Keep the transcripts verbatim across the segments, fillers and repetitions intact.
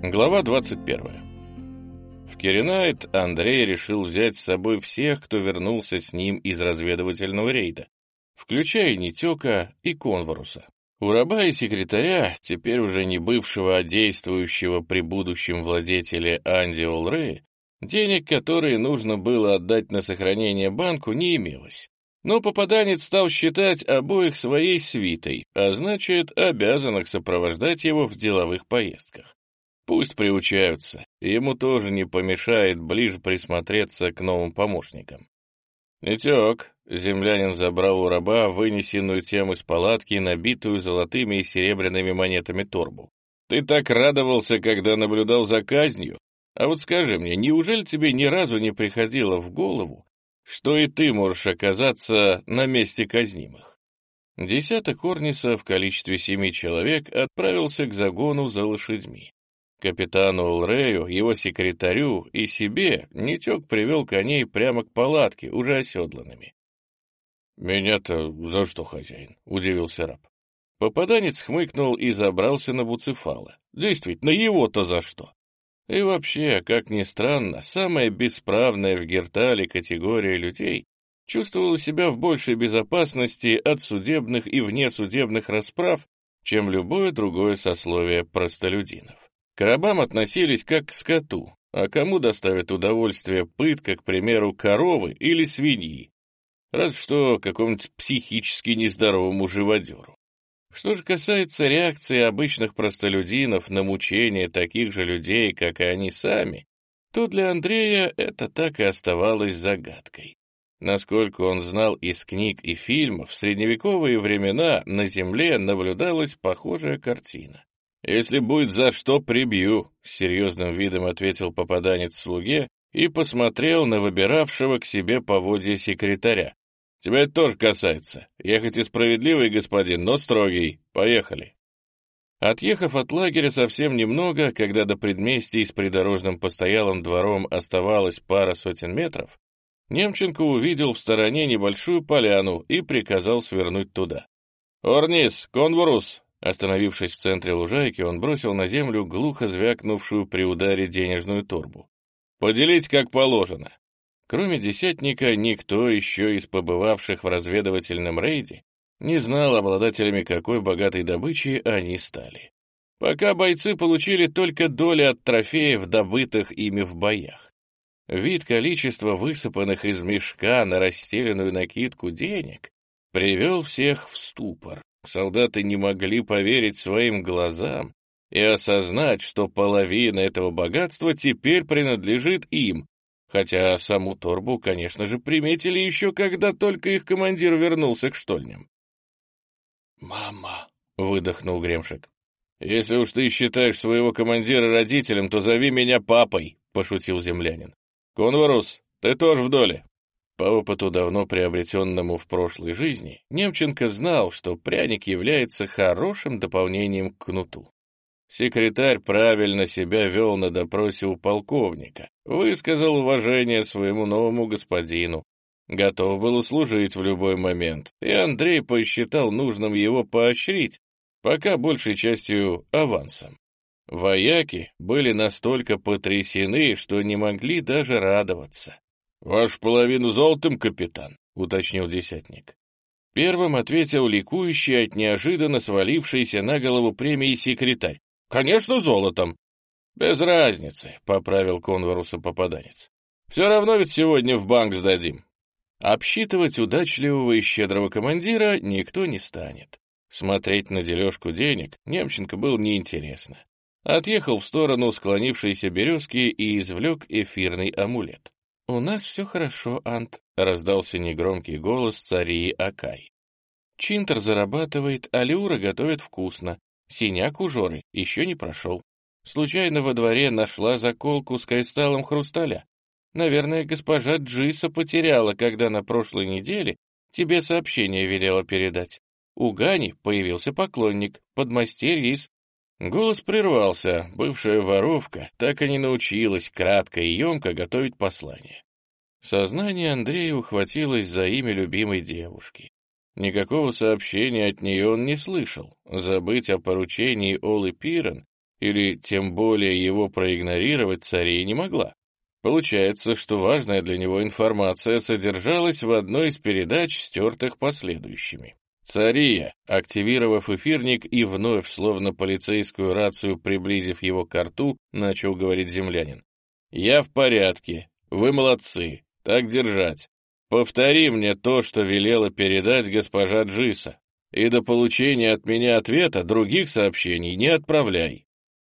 Глава двадцать первая. В Киренайт Андрей решил взять с собой всех, кто вернулся с ним из разведывательного рейда, включая Нетека и Конворуса. У раба и секретаря, теперь уже не бывшего, а действующего при будущем владетеле Анди Олрея, денег, которые нужно было отдать на сохранение банку, не имелось. Но попаданец стал считать обоих своей свитой, а значит, обязан их сопровождать его в деловых поездках. Пусть приучаются, ему тоже не помешает ближе присмотреться к новым помощникам. «Нетек», — землянин забрал у раба вынесенную тем из палатки, набитую золотыми и серебряными монетами торбу. «Ты так радовался, когда наблюдал за казнью? А вот скажи мне, неужели тебе ни разу не приходило в голову, что и ты можешь оказаться на месте казнимых?» Десяток Орниса в количестве семи человек отправился к загону за лошадьми. Капитану Олрею, его секретарю и себе Нетек привел коней прямо к палатке, уже оседланными. «Меня-то за что, хозяин?» — удивился раб. Попаданец хмыкнул и забрался на Буцефала. Действительно, его-то за что? И вообще, как ни странно, самая бесправная в Гертале категория людей чувствовала себя в большей безопасности от судебных и внесудебных расправ, чем любое другое сословие простолюдинов. К рабам относились как к скоту, а кому доставит удовольствие пытка, к примеру, коровы или свиньи, разве что какому-нибудь психически нездоровому живодеру. Что же касается реакции обычных простолюдинов на мучения таких же людей, как и они сами, то для Андрея это так и оставалось загадкой. Насколько он знал из книг и фильмов, в средневековые времена на земле наблюдалась похожая картина. «Если будет за что, прибью», — с серьезным видом ответил попаданец слуге и посмотрел на выбиравшего к себе поводья секретаря. «Тебя это тоже касается. Я хоть и справедливый господин, но строгий. Поехали». Отъехав от лагеря совсем немного, когда до предместий с придорожным постоялым двором оставалось пара сотен метров, Немченко увидел в стороне небольшую поляну и приказал свернуть туда. «Орнис, Конворус!» Остановившись в центре лужайки, он бросил на землю глухо звякнувшую при ударе денежную торбу. «Поделить как положено». Кроме десятника, никто еще из побывавших в разведывательном рейде не знал, обладателями какой богатой добычи они стали. Пока бойцы получили только доли от трофеев, добытых ими в боях. Вид количества высыпанных из мешка на расстеленную накидку денег привел всех в ступор. Солдаты не могли поверить своим глазам и осознать, что половина этого богатства теперь принадлежит им, хотя саму торбу, конечно же, приметили еще, когда только их командир вернулся к штольням. «Мама!» — выдохнул Гремшик. «Если уж ты считаешь своего командира родителем, то зови меня папой», — пошутил землянин. «Конворус, ты тоже в доле». По опыту, давно приобретенному в прошлой жизни, Немченко знал, что пряник является хорошим дополнением к кнуту. Секретарь правильно себя вел на допросе у полковника, высказал уважение своему новому господину, готов был услужить в любой момент, и Андрей посчитал нужным его поощрить, пока большей частью авансом. Вояки были настолько потрясены, что не могли даже радоваться. «Вашу половину золотом, капитан», — уточнил десятник. Первым ответил ликующий от неожиданно свалившейся на голову премии секретарь. «Конечно, золотом». «Без разницы», — поправил Конворуса попаданец. «Все равно ведь сегодня в банк сдадим». Обсчитывать удачливого и щедрого командира никто не станет. Смотреть на дележку денег Немченко было неинтересно. Отъехал в сторону склонившейся березки и извлек эфирный амулет. «У нас все хорошо, Ант», — раздался негромкий голос царии Акай. «Чинтер зарабатывает, а Леура готовит вкусно. Синяк у Жоры еще не прошел. Случайно во дворе нашла заколку с кристаллом хрусталя. Наверное, госпожа Джиса потеряла, когда на прошлой неделе тебе сообщение велела передать. У Гани появился поклонник, подмастерье из...» Голос прервался, бывшая воровка так и не научилась кратко и емко готовить послание. Сознание Андрея ухватилось за имя любимой девушки. Никакого сообщения от нее он не слышал. Забыть о поручении Олы Пирен Или тем более его проигнорировать Цария не могла. Получается, что важная для него информация содержалась в одной из передач, стертых последующими. Цария, активировав эфирник и вновь, словно полицейскую рацию, приблизив его к рту, начал говорить землянин. «Я в порядке. Вы молодцы. Так держать. Повтори мне то, что велела передать госпожа Джиса, и до получения от меня ответа других сообщений не отправляй».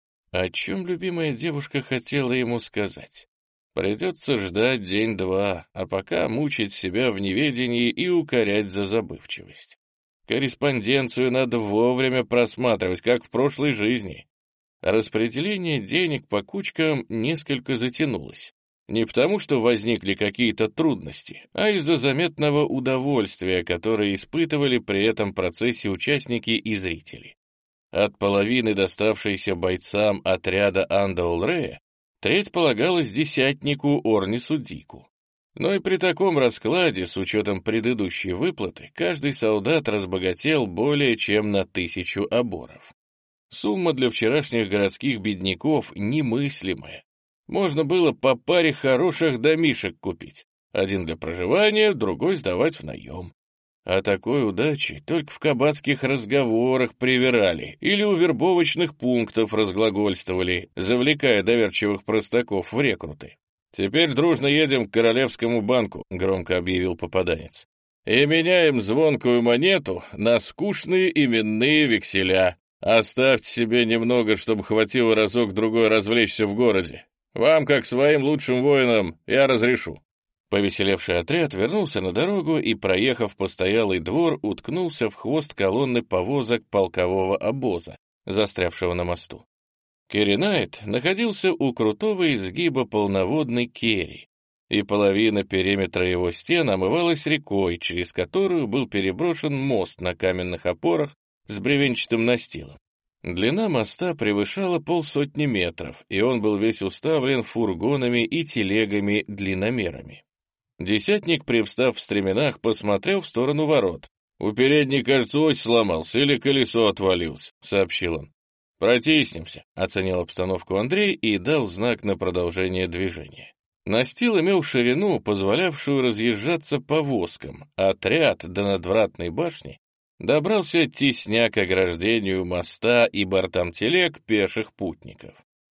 О чем любимая девушка хотела ему сказать? Придется ждать день-два, а пока мучить себя в неведении и укорять за забывчивость. Корреспонденцию надо вовремя просматривать, как в прошлой жизни. Распределение денег по кучкам несколько затянулось. Не потому, что возникли какие-то трудности, а из-за заметного удовольствия, которое испытывали при этом процессе участники и зрители. От половины доставшейся бойцам отряда Андаулрея треть полагалась десятнику Орнису Дику. Но и при таком раскладе, с учетом предыдущей выплаты, каждый солдат разбогател более чем на тысячу оборов. Сумма для вчерашних городских бедняков немыслимая. Можно было по паре хороших домишек купить. Один для проживания, другой сдавать в наем. О такой удаче только в кабацких разговорах привирали или у вербовочных пунктов разглагольствовали, завлекая доверчивых простаков в рекруты. «Теперь дружно едем к Королевскому банку», — громко объявил попаданец. «И меняем звонкую монету на скучные именные векселя. Оставьте себе немного, чтобы хватило разок-другой развлечься в городе. Вам, как своим лучшим воинам, я разрешу». Повеселевший отряд вернулся на дорогу и, проехав постоялый двор, уткнулся в хвост колонны повозок полкового обоза, застрявшего на мосту. Керринайт находился у крутого изгиба полноводной Керри, и половина периметра его стен омывалась рекой, через которую был переброшен мост на каменных опорах с бревенчатым настилом. Длина моста превышала полсотни метров, и он был весь уставлен фургонами и телегами-длинномерами. Десятник, привстав в стременах, посмотрел в сторону ворот. «У передней, кажется, ось сломался или колесо отвалилось», — сообщил он. «Протиснемся», — оценил обстановку Андрей и дал знак на продолжение движения. Настил имел ширину, позволявшую разъезжаться повозкам, а отряд до надвратной башни добрался тесня к ограждению моста и бортам телег пеших путников.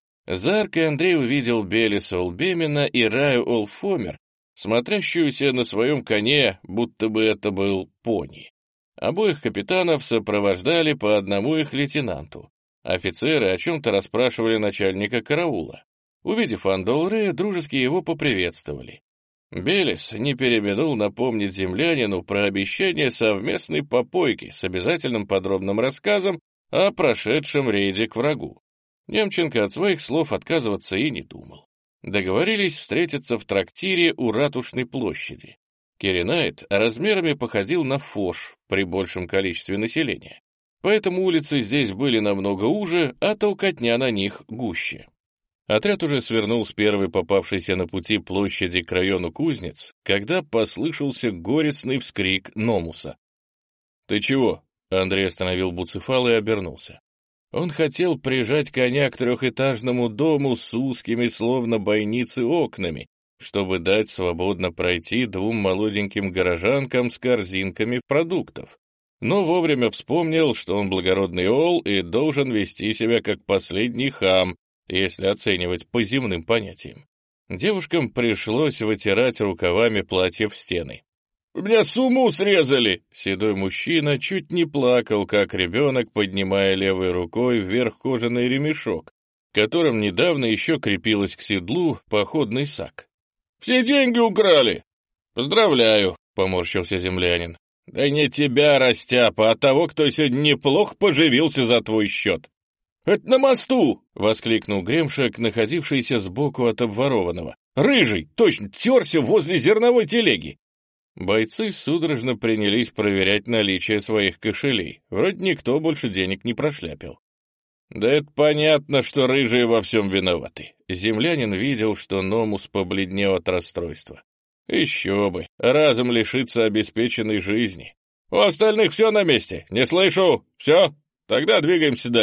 За аркой Андрей увидел Белиса Олбемина и Раю Олфомер, смотрящуюся на своем коне, будто бы это был пони. Обоих капитанов сопровождали по одному их лейтенанту. Офицеры о чем-то расспрашивали начальника караула. Увидев Андолрея, дружески его поприветствовали. Белис не переминул напомнить землянину про обещание совместной попойки с обязательным подробным рассказом о прошедшем рейде к врагу. Немченко от своих слов отказываться и не думал. Договорились встретиться в трактире у Ратушной площади. Керринайт размерами походил на Фош при большем количестве населения, поэтому улицы здесь были намного уже, а толкотня на них гуще. Отряд уже свернул с первой попавшейся на пути площади к району Кузнец, когда послышался горестный вскрик Номуса. «Ты чего?» — Андрей остановил Буцефала и обернулся. Он хотел прижать коня к трехэтажному дому с узкими, словно бойницы, окнами, чтобы дать свободно пройти двум молоденьким горожанкам с корзинками продуктов. Но вовремя вспомнил, что он благородный ол и должен вести себя как последний хам, если оценивать по земным понятиям. Девушкам пришлось вытирать рукавами платья в стены. «У меня сумму срезали!» Седой мужчина чуть не плакал, как ребенок, поднимая левой рукой вверх кожаный ремешок, которым недавно еще крепилась к седлу походный сак. «Все деньги украли!» «Поздравляю!» — поморщился землянин. «Да не тебя, растяпа, а того, кто сегодня неплохо поживился за твой счет!» «Это на мосту!» — воскликнул Гремшек, находившийся сбоку от обворованного. «Рыжий! Точно! Терся возле зерновой телеги!» Бойцы судорожно принялись проверять наличие своих кошелей. Вроде никто больше денег не прошляпил. Да это понятно, что рыжие во всем виноваты. Землянин видел, что Номус побледнел от расстройства. Еще бы, разом лишиться обеспеченной жизни. У остальных все на месте, не слышу. Все, тогда двигаемся дальше.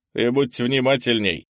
и будьте внимательней».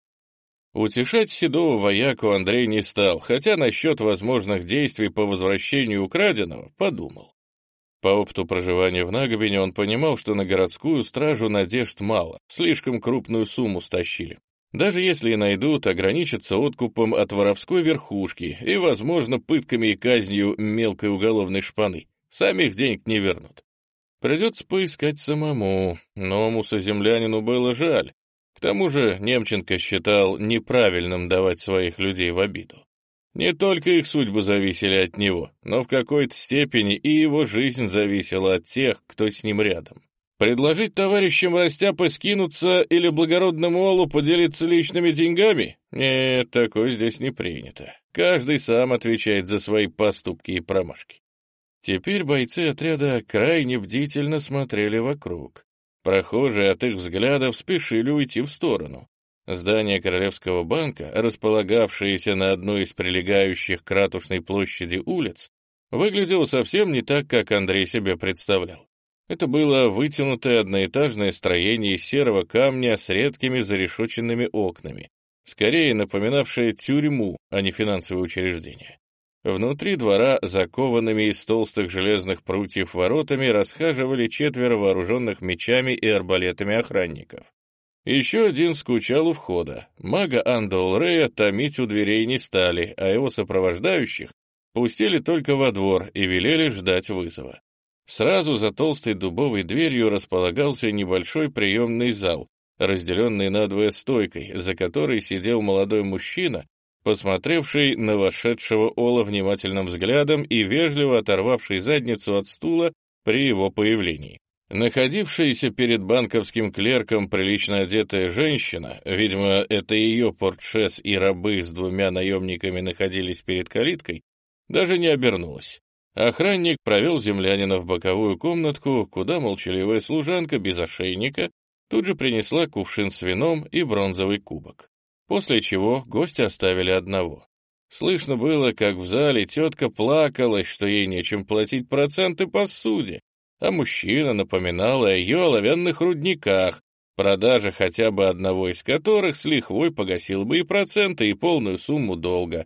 Утешать седого вояку Андрей не стал, хотя насчет возможных действий по возвращению украденного подумал. По опыту проживания в Нагобине он понимал, что на городскую стражу надежд мало, слишком крупную сумму стащили. Даже если и найдут, ограничатся откупом от воровской верхушки и, возможно, пытками и казнью мелкой уголовной шпаны. Сами их денег не вернут. Придется поискать самому, но мусоземлянину было жаль. К тому же Немченко считал неправильным давать своих людей в обиду. Не только их судьбы зависели от него, но в какой-то степени и его жизнь зависела от тех, кто с ним рядом. Предложить товарищам растяпы скинуться или благородному олу поделиться личными деньгами? Нет, такое здесь не принято. Каждый сам отвечает за свои поступки и промашки. Теперь бойцы отряда крайне бдительно смотрели вокруг. Прохожие от их взглядов спешили уйти в сторону. Здание Королевского банка, располагавшееся на одной из прилегающих к Ратушной площади улиц, выглядело совсем не так, как Андрей себе представлял. Это было вытянутое одноэтажное строение из серого камня с редкими зарешоченными окнами, скорее напоминавшее тюрьму, а не финансовое учреждение. Внутри двора, закованными из толстых железных прутьев воротами, расхаживали четверо вооруженных мечами и арбалетами охранников. Еще один скучал у входа. Мага Андол Рея томить у дверей не стали, а его сопровождающих пустили только во двор и велели ждать вызова. Сразу за толстой дубовой дверью располагался небольшой приемный зал, разделенный надвое стойкой, за которой сидел молодой мужчина, посмотревший на вошедшего Ола внимательным взглядом и вежливо оторвавший задницу от стула при его появлении. Находившаяся перед банковским клерком прилично одетая женщина, видимо, это ее портшес и рабы с двумя наемниками находились перед калиткой, даже не обернулась. Охранник провел землянина в боковую комнатку, куда молчаливая служанка без ошейника тут же принесла кувшин с вином и бронзовый кубок. После чего гостя оставили одного. Слышно было, как в зале тетка плакалась, что ей нечем платить проценты по суде, а мужчина напоминал о ее оловянных рудниках, продажа хотя бы одного из которых с лихвой погасил бы и проценты, и полную сумму долга.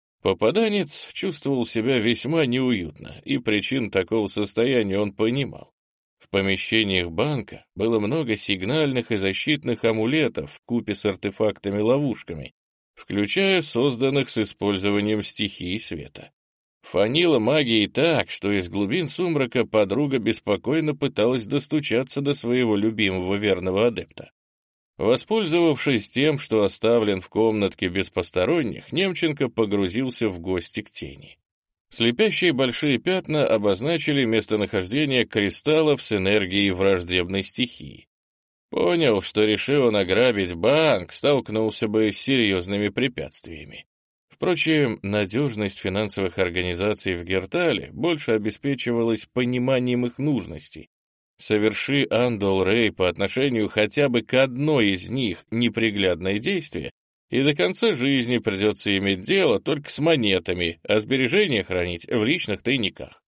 Попаданец чувствовал себя весьма неуютно, и причин такого состояния он понимал. В помещениях банка было много сигнальных и защитных амулетов вкупе с артефактами-ловушками, включая созданных с использованием стихии света. Фанило магией так, что из глубин сумрака подруга беспокойно пыталась достучаться до своего любимого верного адепта. Воспользовавшись тем, что оставлен в комнатке без посторонних, Немченко погрузился в гости к тени. Слепящие большие пятна обозначили местонахождение кристаллов с энергией враждебной стихии. Понял, что решил он ограбить банк, столкнулся бы с серьезными препятствиями. Впрочем, надежность финансовых организаций в Гертале больше обеспечивалась пониманием их нужностей. Соверши Андол Рей по отношению хотя бы к одной из них неприглядное действие, и до конца жизни придется иметь дело только с монетами, а сбережения хранить в личных тайниках.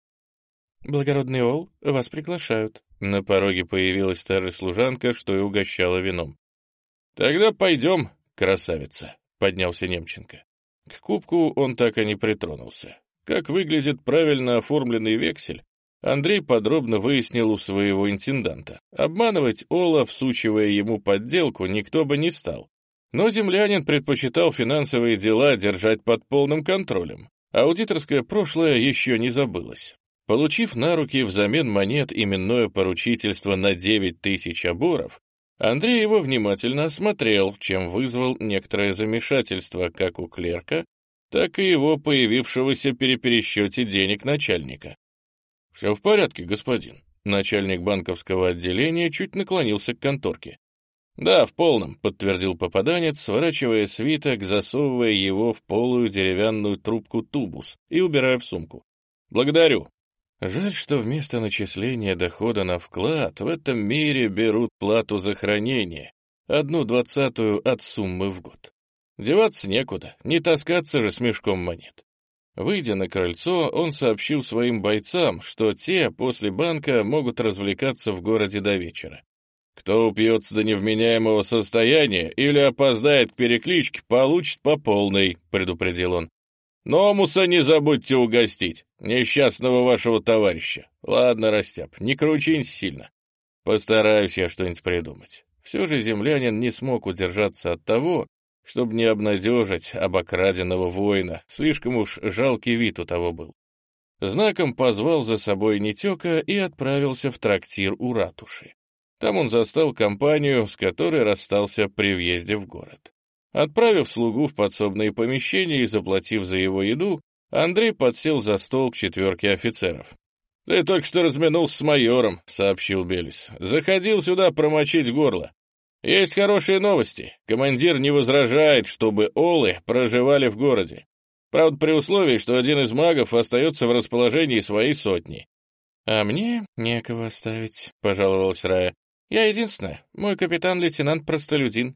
«Благородный Ол, вас приглашают». На пороге появилась та же служанка, что и угощала вином. «Тогда пойдем, красавица», — поднялся Немченко. К кубку он так и не притронулся. Как выглядит правильно оформленный вексель, Андрей подробно выяснил у своего интенданта. Обманывать Ола, всучивая ему подделку, никто бы не стал. Но землянин предпочитал финансовые дела держать под полным контролем. Аудиторское прошлое еще не забылось. Получив на руки взамен монет именное поручительство на девять тысяч оборов, Андрей его внимательно осмотрел, чем вызвал некоторое замешательство как у клерка, так и его появившегося при пересчете денег начальника. «Все в порядке, господин». Начальник банковского отделения чуть наклонился к конторке. «Да, в полном», — подтвердил попаданец, сворачивая свиток, засовывая его в полую деревянную трубку тубус и убирая в сумку. «Благодарю». Жаль, что вместо начисления дохода на вклад в этом мире берут плату за хранение, одну двадцатую от суммы в год. Деваться некуда, не таскаться же с мешком монет. Выйдя на крыльцо, он сообщил своим бойцам, что те после банка могут развлекаться в городе до вечера. Кто упьется до невменяемого состояния или опоздает к перекличке, получит по полной, — предупредил он. Номуса не забудьте угостить, несчастного вашего товарища. Ладно, Растяп, не кручинься сильно. Постараюсь я что-нибудь придумать. Все же землянин не смог удержаться от того, чтобы не обнадежить обокраденного воина, слишком уж жалкий вид у того был. Знаком позвал за собой Нетека и отправился в трактир у ратуши. Там он застал компанию, с которой расстался при въезде в город. Отправив слугу в подсобные помещения и заплатив за его еду, Андрей подсел за стол к четверке офицеров. — Ты только что разминулся с майором, — сообщил Белис. — Заходил сюда промочить горло. Есть хорошие новости. Командир не возражает, чтобы олы проживали в городе. Правда, при условии, что один из магов остается в расположении своей сотни. — А мне некого оставить, — пожаловалась Рая. — Я единственная, мой капитан-лейтенант простолюдин.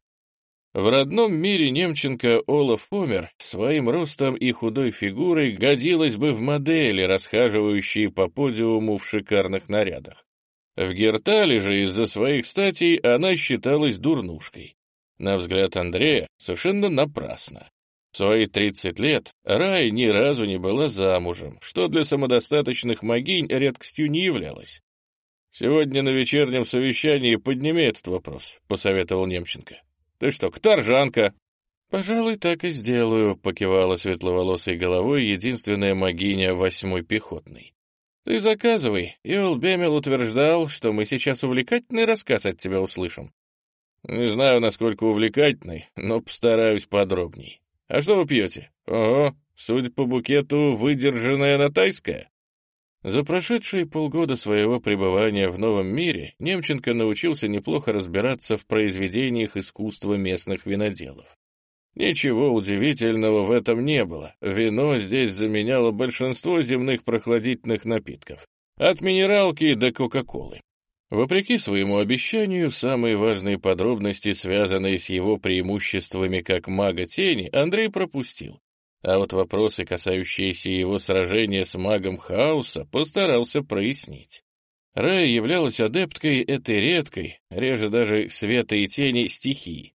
В родном мире Немченко Олаф Фомер своим ростом и худой фигурой годилась бы в модели, расхаживающие по подиуму в шикарных нарядах. В Гертале же из-за своих статей она считалась дурнушкой. На взгляд Андрея, совершенно напрасно. В свои тридцать лет Рая ни разу не была замужем, что для самодостаточных могинь редкостью не являлось. «Сегодня на вечернем совещании подними этот вопрос», — посоветовал Немченко. «Ты что, каторжанка?» «Пожалуй, так и сделаю», — покивала светловолосой головой единственная могиня восьмой пехотной. «Ты заказывай. Иол Бемел утверждал, что мы сейчас увлекательный рассказ от тебя услышим». «Не знаю, насколько увлекательный, но постараюсь подробней. А что вы пьете? Ого, судя по букету, выдержанная натайская». За прошедшие полгода своего пребывания в новом мире Немченко научился неплохо разбираться в произведениях искусства местных виноделов. Ничего удивительного в этом не было. Вино здесь заменяло большинство земных прохладительных напитков, от минералки до кока-колы. Вопреки своему обещанию, самые важные подробности, связанные с его преимуществами как мага тени, Андрей пропустил. А вот вопросы, касающиеся его сражения с магом хаоса, постарался прояснить. Рая являлась адепткой этой редкой, реже даже света и тени, стихии.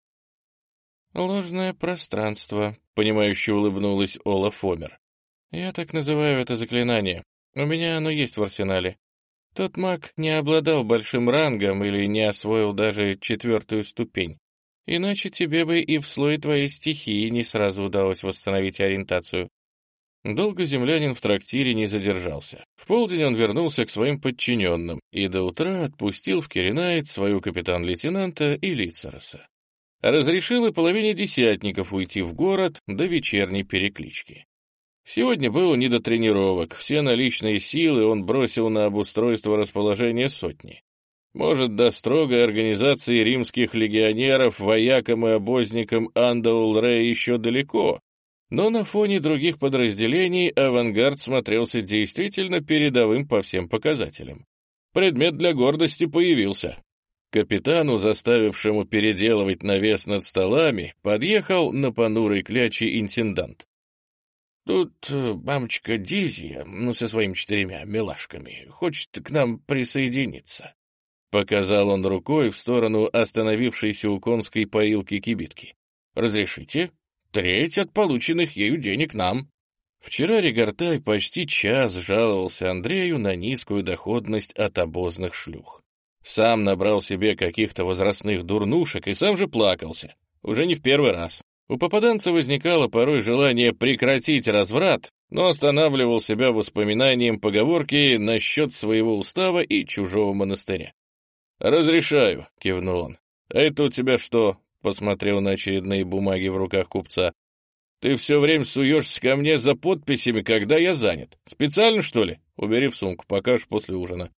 «Ложное пространство», — понимающе улыбнулась Ола Фомер. «Я так называю это заклинание. У меня оно есть в арсенале. Тот маг не обладал большим рангом или не освоил даже четвертую ступень. Иначе тебе бы и в слое твоей стихии не сразу удалось восстановить ориентацию». Долго землянин в трактире не задержался. В полдень он вернулся к своим подчиненным и до утра отпустил в Киренайт свою капитан-лейтенанта и Лицароса. Разрешил и половине десятников уйти в город до вечерней переклички. Сегодня было не до тренировок, все наличные силы он бросил на обустройство расположения сотни. Может, до строгой организации римских легионеров, воякам и обозникам Андаул-Рэй еще далеко, но на фоне других подразделений авангард смотрелся действительно передовым по всем показателям. Предмет для гордости появился. Капитану, заставившему переделывать навес над столами, подъехал на понурой кляче интендант. «Тут мамочка Дизия, ну, со своими четырьмя милашками, хочет к нам присоединиться». Показал он рукой в сторону остановившейся у конской поилки кибитки. «Разрешите? Треть от полученных ею денег нам». Вчера Регортай почти час жаловался Андрею на низкую доходность от обозных шлюх. Сам набрал себе каких-то возрастных дурнушек и сам же плакался. Уже не в первый раз. У попаданца возникало порой желание прекратить разврат, но останавливал себя воспоминанием поговорки насчет своего устава и чужого монастыря. «Разрешаю», — кивнул он. «А это у тебя что?» — посмотрел на очередные бумаги в руках купца. «Ты все время суешься ко мне за подписями, когда я занят. Специально, что ли? Убери в сумку, покажешь после ужина».